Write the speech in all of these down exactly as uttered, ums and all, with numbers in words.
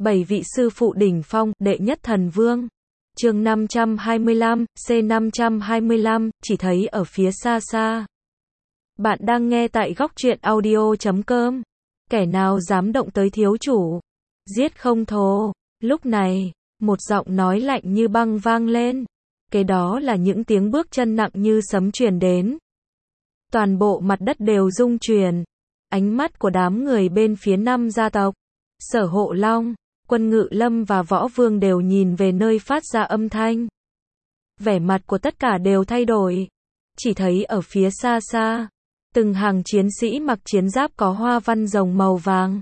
Bảy vị sư phụ đỉnh phong, đệ nhất thần vương. Chương năm trăm hai mươi lăm, C năm trăm hai mươi lăm, chỉ thấy ở phía xa xa. Bạn đang nghe tại góc truyện audio chấm com. Kẻ nào dám động tới thiếu chủ, giết không thô. Lúc này, một giọng nói lạnh như băng vang lên. Kế đó là những tiếng bước chân nặng như sấm truyền đến. Toàn bộ mặt đất đều rung chuyển. Ánh mắt của đám người bên phía năm gia tộc, Sở Hộ Long, Quân Ngự Lâm và Võ Vương đều nhìn về nơi phát ra âm thanh. Vẻ mặt của tất cả đều thay đổi. Chỉ thấy ở phía xa xa, từng hàng chiến sĩ mặc chiến giáp có hoa văn rồng màu vàng,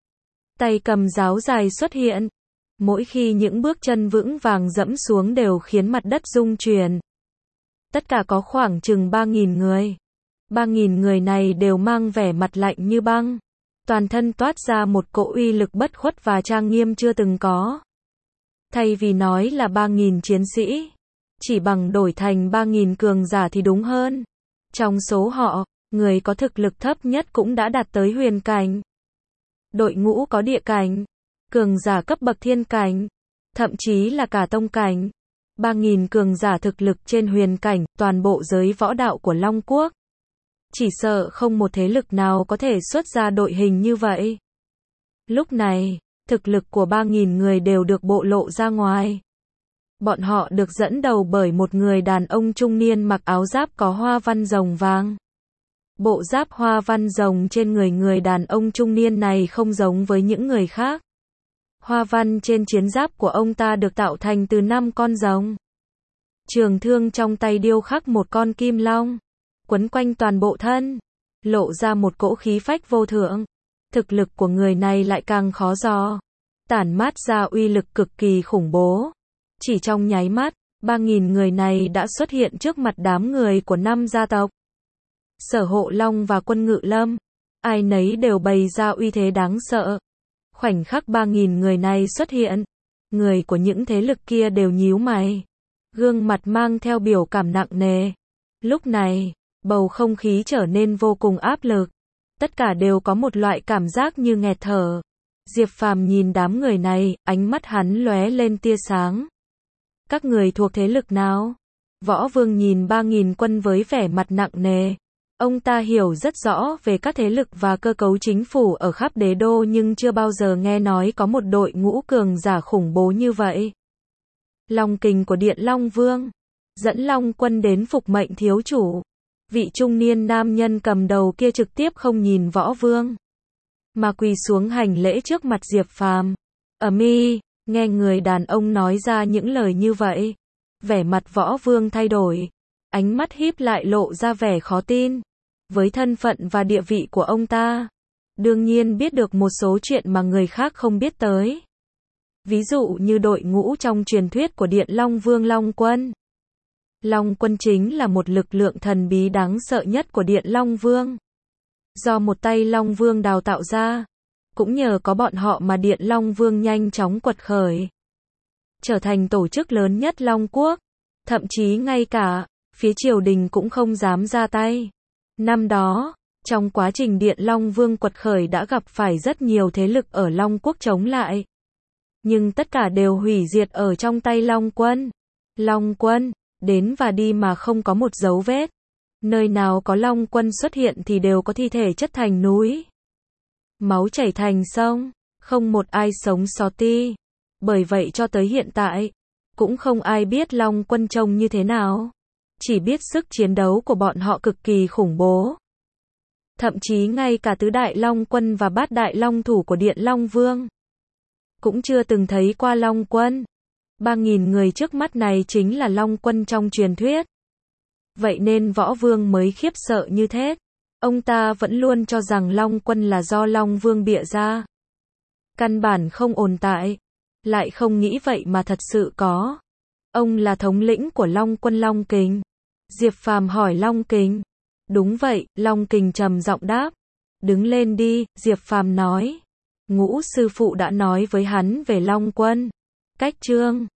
tay cầm giáo dài xuất hiện. Mỗi khi những bước chân vững vàng dẫm xuống đều khiến mặt đất rung chuyển. Tất cả có khoảng chừng ba nghìn người. ba nghìn người này đều mang vẻ mặt lạnh như băng. Toàn thân toát ra một cỗ uy lực bất khuất và trang nghiêm chưa từng có. Thay vì nói là ba nghìn chiến sĩ, chỉ bằng đổi thành ba nghìn cường giả thì đúng hơn. Trong số họ, người có thực lực thấp nhất cũng đã đạt tới huyền cảnh. Đội ngũ có địa cảnh, cường giả cấp bậc thiên cảnh, thậm chí là cả tông cảnh. ba nghìn cường giả thực lực trên huyền cảnh, toàn bộ giới võ đạo của Long Quốc. Chỉ sợ không một thế lực nào có thể xuất ra đội hình như vậy. Lúc này, thực lực của ba nghìn người đều được bộ lộ ra ngoài. Bọn họ được dẫn đầu bởi một người đàn ông trung niên mặc áo giáp có hoa văn rồng vàng. Bộ giáp hoa văn rồng trên người người đàn ông trung niên này không giống với những người khác. Hoa văn trên chiến giáp của ông ta được tạo thành từ năm con rồng. Trường thương trong tay điêu khắc một con kim long, quấn quanh toàn bộ thân, lộ ra một cỗ khí phách vô thượng. Thực lực của người này lại càng khó dò, tản mát ra uy lực cực kỳ khủng bố. Chỉ trong nháy mắt, ba nghìn người này đã xuất hiện trước mặt đám người của năm gia tộc. Sở Hộ Long và Quân Ngự Lâm, ai nấy đều bày ra uy thế đáng sợ. Khoảnh khắc ba nghìn người này xuất hiện, người của những thế lực kia đều nhíu mày, gương mặt mang theo biểu cảm nặng nề. Lúc này, bầu không khí trở nên vô cùng áp lực. Tất cả đều có một loại cảm giác như nghẹt thở. Diệp Phàm nhìn đám người này, ánh mắt hắn lóe lên tia sáng. Các người thuộc thế lực nào? Võ Vương nhìn ba nghìn quân với vẻ mặt nặng nề. Ông ta hiểu rất rõ về các thế lực và cơ cấu chính phủ ở khắp đế đô nhưng chưa bao giờ nghe nói có một đội ngũ cường giả khủng bố như vậy. Long kình của Điện Long Vương, dẫn Long quân đến phục mệnh thiếu chủ. Vị trung niên nam nhân cầm đầu kia trực tiếp không nhìn Võ Vương, mà quỳ xuống hành lễ trước mặt Diệp Phàm. Ầm ĩ, nghe người đàn ông nói ra những lời như vậy, vẻ mặt Võ Vương thay đổi, ánh mắt híp lại lộ ra vẻ khó tin. Với thân phận và địa vị của ông ta, đương nhiên biết được một số chuyện mà người khác không biết tới. Ví dụ như đội ngũ trong truyền thuyết của Điện Long Vương Long Quân. Long Quân chính là một lực lượng thần bí đáng sợ nhất của Điện Long Vương. Do một tay Long Vương đào tạo ra, cũng nhờ có bọn họ mà Điện Long Vương nhanh chóng quật khởi, trở thành tổ chức lớn nhất Long Quốc. Thậm chí ngay cả phía triều đình cũng không dám ra tay. Năm đó, trong quá trình Điện Long Vương quật khởi đã gặp phải rất nhiều thế lực ở Long Quốc chống lại. Nhưng tất cả đều hủy diệt ở trong tay Long Quân. Long Quân, đến và đi mà không có một dấu vết. Nơi nào có Long Quân xuất hiện thì đều có thi thể chất thành núi, máu chảy thành sông, không một ai sống sót ti. Bởi vậy cho tới hiện tại, cũng không ai biết Long Quân trông như thế nào. Chỉ biết sức chiến đấu của bọn họ cực kỳ khủng bố. Thậm chí ngay cả tứ đại Long Quân và bát đại Long Thủ của Điện Long Vương cũng chưa từng thấy qua Long Quân. Ba nghìn người trước mắt này chính là Long Quân trong truyền thuyết. Vậy nên Võ Vương mới khiếp sợ như thế. Ông ta vẫn luôn cho rằng Long Quân là do Long Vương bịa ra, căn bản không ồn tại. Lại không nghĩ vậy mà thật sự có. Ông là thống lĩnh của Long Quân Long Kình. Diệp Phàm hỏi Long Kình. Đúng vậy, Long Kình trầm giọng đáp. Đứng lên đi, Diệp Phàm nói. Ngũ sư phụ đã nói với hắn về Long Quân. Cách chương